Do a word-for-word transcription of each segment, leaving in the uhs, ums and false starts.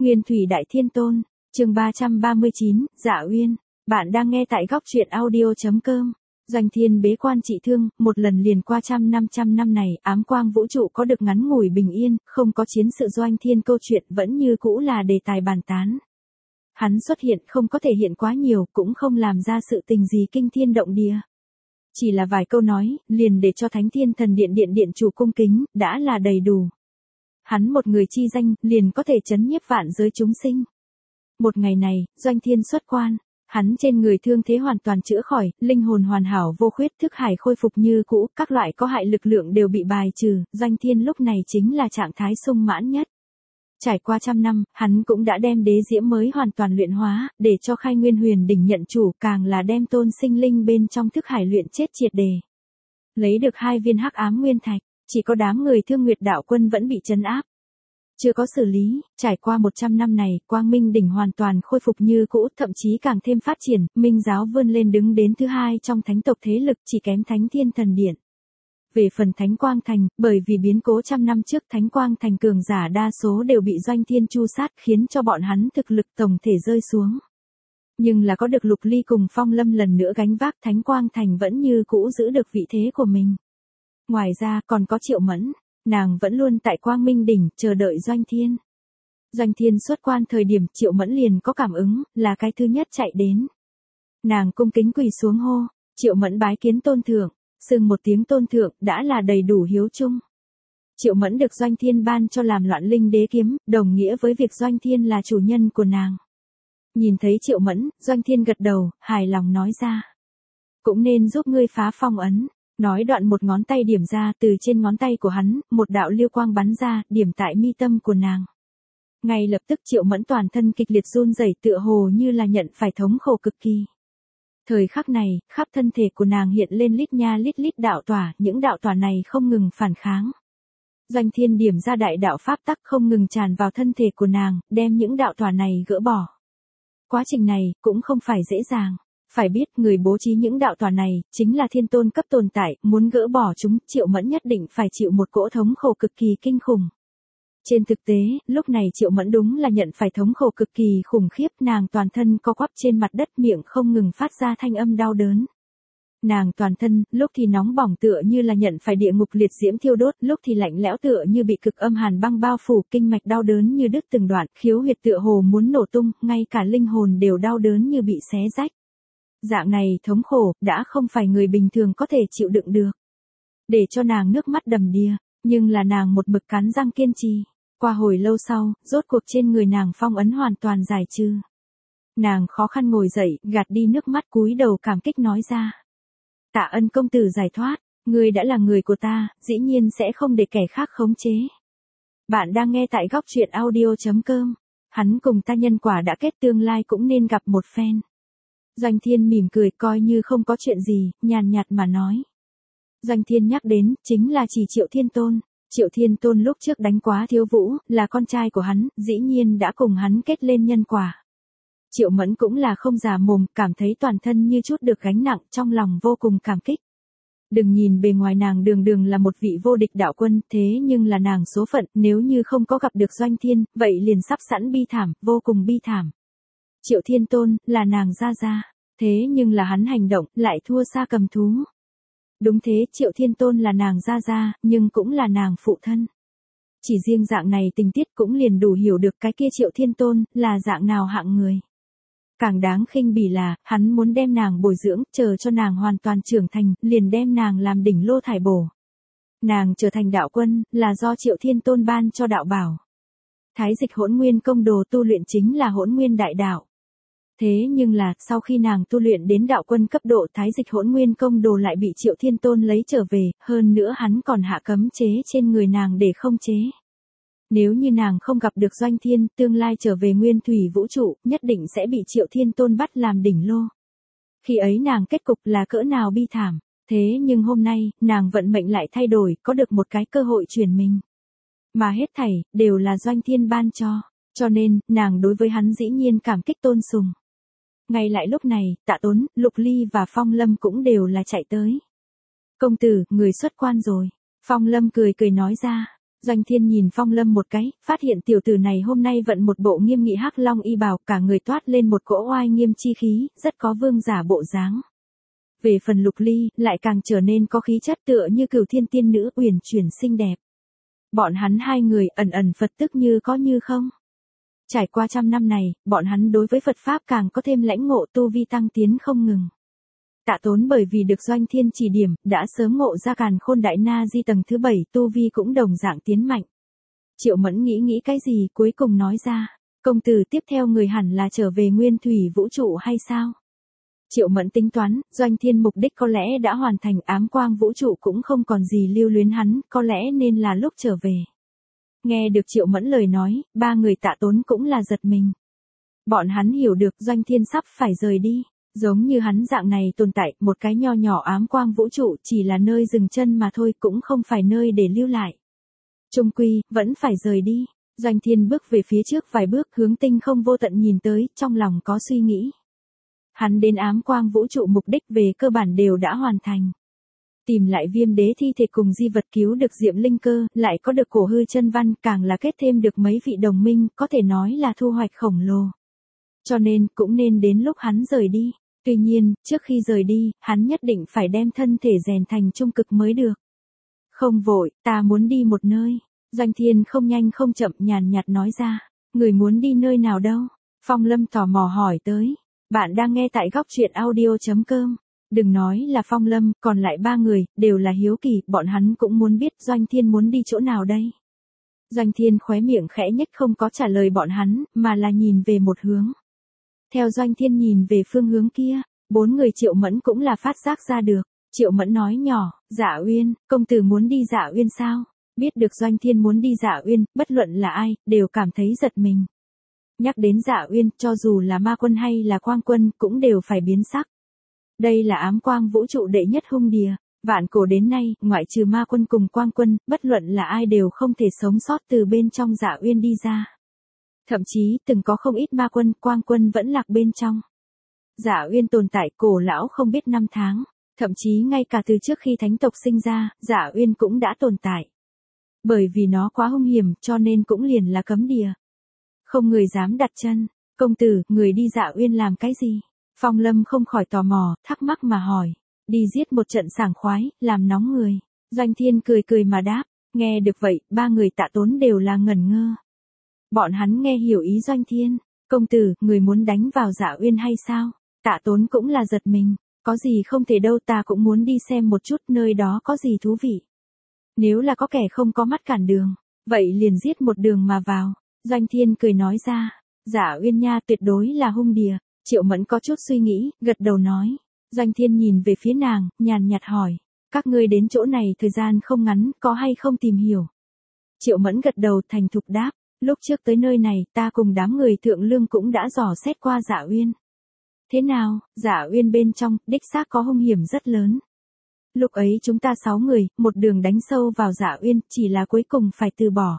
Nguyên Thủy Đại Thiên Tôn, chương ba trăm ba mươi chín, Dạ Uyên, bạn đang nghe tại góc truyện audio.com. Doanh Thiên bế quan trị thương, một lần liền qua trăm năm trăm năm này, ám quang vũ trụ có được ngắn ngủi bình yên, không có chiến sự. Doanh Thiên câu chuyện vẫn như cũ là đề tài bàn tán. Hắn xuất hiện không có thể hiện quá nhiều, cũng không làm ra sự tình gì kinh thiên động địa. Chỉ là vài câu nói, liền để cho Thánh Thiên Thần Điện điện điện chủ cung kính, đã là đầy đủ. Hắn một người chi danh, liền có thể chấn nhiếp vạn giới chúng sinh. Một ngày này, Doanh Thiên xuất quan, hắn trên người thương thế hoàn toàn chữa khỏi, linh hồn hoàn hảo vô khuyết, thức hải khôi phục như cũ, các loại có hại lực lượng đều bị bài trừ, Doanh Thiên lúc này chính là trạng thái sung mãn nhất. Trải qua trăm năm, hắn cũng đã đem đế diễm mới hoàn toàn luyện hóa, để cho Khai Nguyên Huyền Đỉnh nhận chủ, càng là đem tôn sinh linh bên trong thức hải luyện chết triệt đề. Lấy được hai viên hắc ám nguyên thạch, chỉ có đám người Thương Nguyệt đạo quân vẫn bị trấn áp. Chưa có xử lý, trải qua một trăm năm này, Quang Minh Đỉnh hoàn toàn khôi phục như cũ, thậm chí càng thêm phát triển, Minh giáo vươn lên đứng đến thứ hai trong thánh tộc thế lực, chỉ kém Thánh Thiên Thần Điện. Về phần Thánh Quang Thành, bởi vì biến cố trăm năm trước Thánh Quang Thành cường giả đa số đều bị Doanh Thiên chu sát, khiến cho bọn hắn thực lực tổng thể rơi xuống. Nhưng là có được Lục Ly cùng Phong Lâm lần nữa gánh vác, Thánh Quang Thành vẫn như cũ giữ được vị thế của mình. Ngoài ra còn có Triệu Mẫn, nàng vẫn luôn tại Quang Minh Đỉnh, chờ đợi Doanh Thiên. Doanh Thiên xuất quan thời điểm Triệu Mẫn liền có cảm ứng, là cái thứ nhất chạy đến. Nàng cung kính quỳ xuống hô, Triệu Mẫn bái kiến tôn thượng, xưng một tiếng tôn thượng đã là đầy đủ hiếu chung. Triệu Mẫn được Doanh Thiên ban cho làm Loạn Linh Đế kiếm, đồng nghĩa với việc Doanh Thiên là chủ nhân của nàng. Nhìn thấy Triệu Mẫn, Doanh Thiên gật đầu, hài lòng nói ra. Cũng nên giúp ngươi phá phong ấn. Nói đoạn một ngón tay điểm ra, từ trên ngón tay của hắn, một đạo lưu quang bắn ra, điểm tại mi tâm của nàng. Ngay lập tức Triệu Mẫn toàn thân kịch liệt run rẩy, tựa hồ như là nhận phải thống khổ cực kỳ. Thời khắc này, khắp thân thể của nàng hiện lên lít nha lít lít đạo tỏa, những đạo tỏa này không ngừng phản kháng. Doanh Thiên điểm ra đại đạo pháp tắc không ngừng tràn vào thân thể của nàng, đem những đạo tỏa này gỡ bỏ. Quá trình này, cũng không phải dễ dàng. Phải biết, người bố trí những đạo tỏa này, chính là thiên tôn cấp tồn tại, muốn gỡ bỏ chúng, Triệu Mẫn nhất định phải chịu một cỗ thống khổ cực kỳ kinh khủng. Trên thực tế, lúc này Triệu Mẫn đúng là nhận phải thống khổ cực kỳ khủng khiếp, nàng toàn thân co quắp trên mặt đất, miệng không ngừng phát ra thanh âm đau đớn. Nàng toàn thân, lúc thì nóng bỏng tựa như là nhận phải địa ngục liệt diễm thiêu đốt, lúc thì lạnh lẽo tựa như bị cực âm hàn băng bao phủ, kinh mạch đau đớn như đứt từng đoạn, khiếu huyệt tựa hồ muốn nổ tung, ngay cả linh hồn đều đau đớn như bị xé rách. Dạng này thống khổ, đã không phải người bình thường có thể chịu đựng được. Để cho nàng nước mắt đầm đìa, nhưng là nàng một mực cắn răng kiên trì. Qua hồi lâu sau, rốt cuộc trên người nàng phong ấn hoàn toàn giải trừ. Nàng khó khăn ngồi dậy, gạt đi nước mắt, cúi đầu cảm kích nói ra. Tạ ơn công tử giải thoát, ngươi đã là người của ta, dĩ nhiên sẽ không để kẻ khác khống chế. Bạn đang nghe tại góc truyện audio.com. Hắn cùng ta nhân quả đã kết, tương lai cũng nên gặp một phen. Doanh Thiên mỉm cười, coi như không có chuyện gì, nhàn nhạt mà nói. Doanh Thiên nhắc đến, chính là chỉ Triệu Thiên Tôn. Triệu Thiên Tôn lúc trước đánh quá Thiếu Vũ, là con trai của hắn, dĩ nhiên đã cùng hắn kết lên nhân quả. Triệu Mẫn cũng là không già mồm, cảm thấy toàn thân như chút được gánh nặng, trong lòng vô cùng cảm kích. Đừng nhìn bề ngoài nàng đường đường là một vị vô địch đạo quân, thế nhưng là nàng số phận, nếu như không có gặp được Doanh Thiên, vậy liền sắp sẵn bi thảm, vô cùng bi thảm. Triệu Thiên Tôn, là nàng gia gia, thế nhưng là hắn hành động, lại thua xa cầm thú. Đúng thế, Triệu Thiên Tôn là nàng gia gia, nhưng cũng là nàng phụ thân. Chỉ riêng dạng này tình tiết cũng liền đủ hiểu được cái kia Triệu Thiên Tôn, là dạng nào hạng người. Càng đáng khinh bỉ là, hắn muốn đem nàng bồi dưỡng, chờ cho nàng hoàn toàn trưởng thành, liền đem nàng làm đỉnh lô thải bổ. Nàng trở thành đạo quân, là do Triệu Thiên Tôn ban cho đạo bảo. Thái dịch hỗn nguyên công đồ tu luyện chính là hỗn nguyên đại đạo. Thế nhưng là, sau khi nàng tu luyện đến đạo quân cấp độ, thái dịch hỗn nguyên công đồ lại bị Triệu Thiên Tôn lấy trở về, hơn nữa hắn còn hạ cấm chế trên người nàng để không chế. Nếu như nàng không gặp được Doanh Thiên, tương lai trở về nguyên thủy vũ trụ, nhất định sẽ bị Triệu Thiên Tôn bắt làm đỉnh lô. Khi ấy nàng kết cục là cỡ nào bi thảm, thế nhưng hôm nay, nàng vận mệnh lại thay đổi, có được một cái cơ hội chuyển mình. Mà hết thảy, đều là Doanh Thiên ban cho, cho nên, nàng đối với hắn dĩ nhiên cảm kích tôn sùng. Ngay lại lúc này, Tạ Tốn, Lục Ly và Phong Lâm cũng đều là chạy tới. Công tử, người xuất quan rồi. Phong Lâm cười cười nói ra. Doanh Thiên nhìn Phong Lâm một cái, phát hiện tiểu tử này hôm nay vận một bộ nghiêm nghị hắc long y bào, cả người toát lên một cỗ oai nghiêm chi khí, rất có vương giả bộ dáng. Về phần Lục Ly, lại càng trở nên có khí chất tựa như cửu thiên tiên nữ uyển chuyển xinh đẹp. Bọn hắn hai người ẩn ẩn Phật tức như có như không. Trải qua trăm năm này, bọn hắn đối với Phật Pháp càng có thêm lãnh ngộ, tu vi tăng tiến không ngừng. Tạ Tốn bởi vì được Doanh Thiên chỉ điểm, đã sớm ngộ ra Càn Khôn Đại Na Di tầng thứ bảy, tu vi cũng đồng dạng tiến mạnh. Triệu Mẫn nghĩ nghĩ cái gì cuối cùng nói ra, công tử tiếp theo người hẳn là trở về nguyên thủy vũ trụ hay sao? Triệu Mẫn tính toán, Doanh Thiên mục đích có lẽ đã hoàn thành, ám quang vũ trụ cũng không còn gì lưu luyến hắn, có lẽ nên là lúc trở về. Nghe được Triệu Mẫn lời nói, ba người Tạ Tốn cũng là giật mình. Bọn hắn hiểu được Doanh Thiên sắp phải rời đi. Giống như hắn dạng này tồn tại, một cái nho nhỏ ám quang vũ trụ chỉ là nơi dừng chân mà thôi, cũng không phải nơi để lưu lại. Chung quy, vẫn phải rời đi. Doanh Thiên bước về phía trước vài bước, hướng tinh không vô tận nhìn tới, trong lòng có suy nghĩ. Hắn đến ám quang vũ trụ mục đích về cơ bản đều đã hoàn thành. Tìm lại Viêm Đế thi thể cùng di vật, cứu được Diệm Linh Cơ, lại có được Cổ Hư Chân Văn, càng là kết thêm được mấy vị đồng minh, có thể nói là thu hoạch khổng lồ. Cho nên, cũng nên đến lúc hắn rời đi. Tuy nhiên, trước khi rời đi, hắn nhất định phải đem thân thể rèn thành trung cực mới được. Không vội, ta muốn đi một nơi. Doanh Thiên không nhanh không chậm nhàn nhạt nói ra. Người muốn đi nơi nào đâu? Phong Lâm tò mò hỏi tới. Bạn đang nghe tại góc truyện audio chấm com. Đừng nói là Phong Lâm, còn lại ba người, đều là hiếu kỳ, bọn hắn cũng muốn biết Doanh Thiên muốn đi chỗ nào đây. Doanh Thiên khóe miệng khẽ nhếch, không có trả lời bọn hắn, mà là nhìn về một hướng. Theo Doanh Thiên nhìn về phương hướng kia, bốn người Triệu Mẫn cũng là phát giác ra được. Triệu Mẫn nói nhỏ, Dạ Uyên, công tử muốn đi Dạ Uyên sao? Biết được Doanh Thiên muốn đi Dạ Uyên, bất luận là ai, đều cảm thấy giật mình. Nhắc đến Dạ Uyên, cho dù là ma quân hay là quang quân, cũng đều phải biến sắc. Đây là ám quang vũ trụ đệ nhất hung đìa. Vạn cổ đến nay, ngoại trừ ma quân cùng quang quân, bất luận là ai đều không thể sống sót từ bên trong Dạ Uyên đi ra. Thậm chí, từng có không ít ma quân, quang quân vẫn lạc bên trong. Dạ Uyên tồn tại cổ lão không biết năm tháng, thậm chí ngay cả từ trước khi thánh tộc sinh ra, Dạ Uyên cũng đã tồn tại. Bởi vì nó quá hung hiểm, cho nên cũng liền là cấm địa. Không người dám đặt chân. Công tử, người đi Dạ Uyên làm cái gì? Phong Lâm không khỏi tò mò, thắc mắc mà hỏi. Đi giết một trận sảng khoái, làm nóng người. Doanh Thiên cười cười mà đáp. Nghe được vậy, ba người Tạ Tốn đều là ngẩn ngơ. Bọn hắn nghe hiểu ý Doanh Thiên. Công tử, người muốn đánh vào Dạ Uyên hay sao? Tạ Tốn cũng là giật mình. Có gì không thể đâu, ta cũng muốn đi xem một chút nơi đó có gì thú vị. Nếu là có kẻ không có mắt cản đường, vậy liền giết một đường mà vào. Doanh Thiên cười nói ra. Dạ Uyên nha, tuyệt đối là hung đìa. Triệu Mẫn có chút suy nghĩ, gật đầu nói. Doanh Thiên nhìn về phía nàng, nhàn nhạt hỏi. Các ngươi đến chỗ này thời gian không ngắn, có hay không tìm hiểu? Triệu Mẫn gật đầu thành thục đáp. Lúc trước tới nơi này, ta cùng đám người thượng lương cũng đã dò xét qua Dạ Uyên. Thế nào, Dạ Uyên bên trong, đích xác có hung hiểm rất lớn. Lúc ấy chúng ta sáu người, một đường đánh sâu vào Dạ Uyên, chỉ là cuối cùng phải từ bỏ.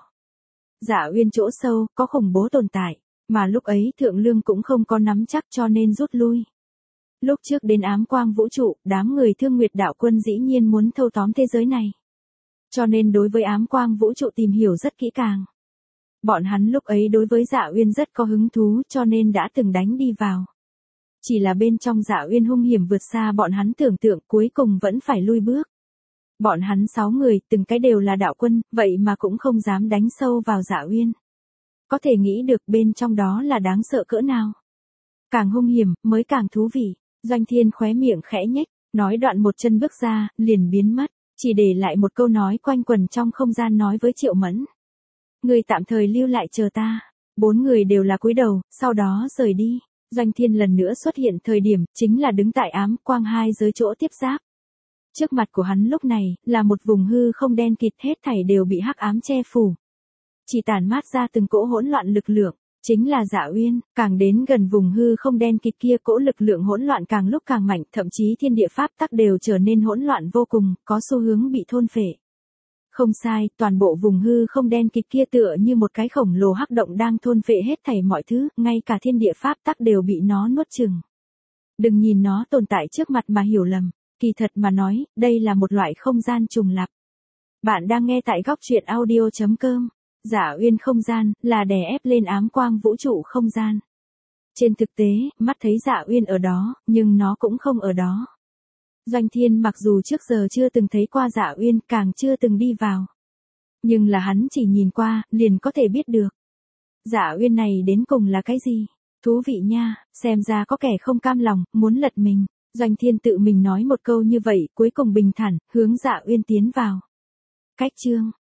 Dạ Uyên chỗ sâu, có khủng bố tồn tại, mà lúc ấy thượng lương cũng không có nắm chắc cho nên rút lui. Lúc trước đến ám quang vũ trụ, đám người Thương Nguyệt đạo quân dĩ nhiên muốn thâu tóm thế giới này. Cho nên đối với ám quang vũ trụ tìm hiểu rất kỹ càng. Bọn hắn lúc ấy đối với Dạ Uyên rất có hứng thú cho nên đã từng đánh đi vào. Chỉ là bên trong Dạ Uyên hung hiểm vượt xa bọn hắn tưởng tượng, cuối cùng vẫn phải lui bước. Bọn hắn sáu người, từng cái đều là đạo quân, vậy mà cũng không dám đánh sâu vào Dạ Uyên. Có thể nghĩ được bên trong đó là đáng sợ cỡ nào. Càng hung hiểm, mới càng thú vị. Doanh Thiên khóe miệng khẽ nhếch, nói đoạn một chân bước ra, liền biến mất, chỉ để lại một câu nói quanh quẩn trong không gian nói với Triệu Mẫn. Người tạm thời lưu lại chờ ta. Bốn người đều là cúi đầu, sau đó rời đi. Doanh Thiên lần nữa xuất hiện thời điểm, chính là đứng tại ám quang hai giới chỗ tiếp giáp. Trước mặt của hắn lúc này, là một vùng hư không đen kịt, hết thảy đều bị hắc ám che phủ. Chỉ tản mát ra từng cỗ hỗn loạn lực lượng, chính là Dạ Uyên. Càng đến gần vùng hư không đen kịt kia, cỗ lực lượng hỗn loạn càng lúc càng mạnh, thậm chí thiên địa pháp tắc đều trở nên hỗn loạn vô cùng, có xu hướng bị thôn phệ. Không sai, toàn bộ vùng hư không đen kịt kia tựa như một cái khổng lồ hắc động đang thôn phệ hết thảy mọi thứ, ngay cả thiên địa pháp tắc đều bị nó nuốt chửng. Đừng nhìn nó tồn tại trước mặt mà hiểu lầm, kỳ thật mà nói, đây là một loại không gian trùng lặp. Bạn đang nghe tại góc truyện audio chấm com. Giả uyên không gian, là đè ép lên ám quang vũ trụ không gian. Trên thực tế, mắt thấy Dạ Uyên ở đó, nhưng nó cũng không ở đó. Doanh Thiên mặc dù trước giờ chưa từng thấy qua Dạ Uyên, càng chưa từng đi vào. Nhưng là hắn chỉ nhìn qua, liền có thể biết được. Dạ Uyên này đến cùng là cái gì? Thú vị nha, xem ra có kẻ không cam lòng, muốn lật mình. Doanh Thiên tự mình nói một câu như vậy, cuối cùng bình thản, hướng Dạ Uyên tiến vào. Cách chương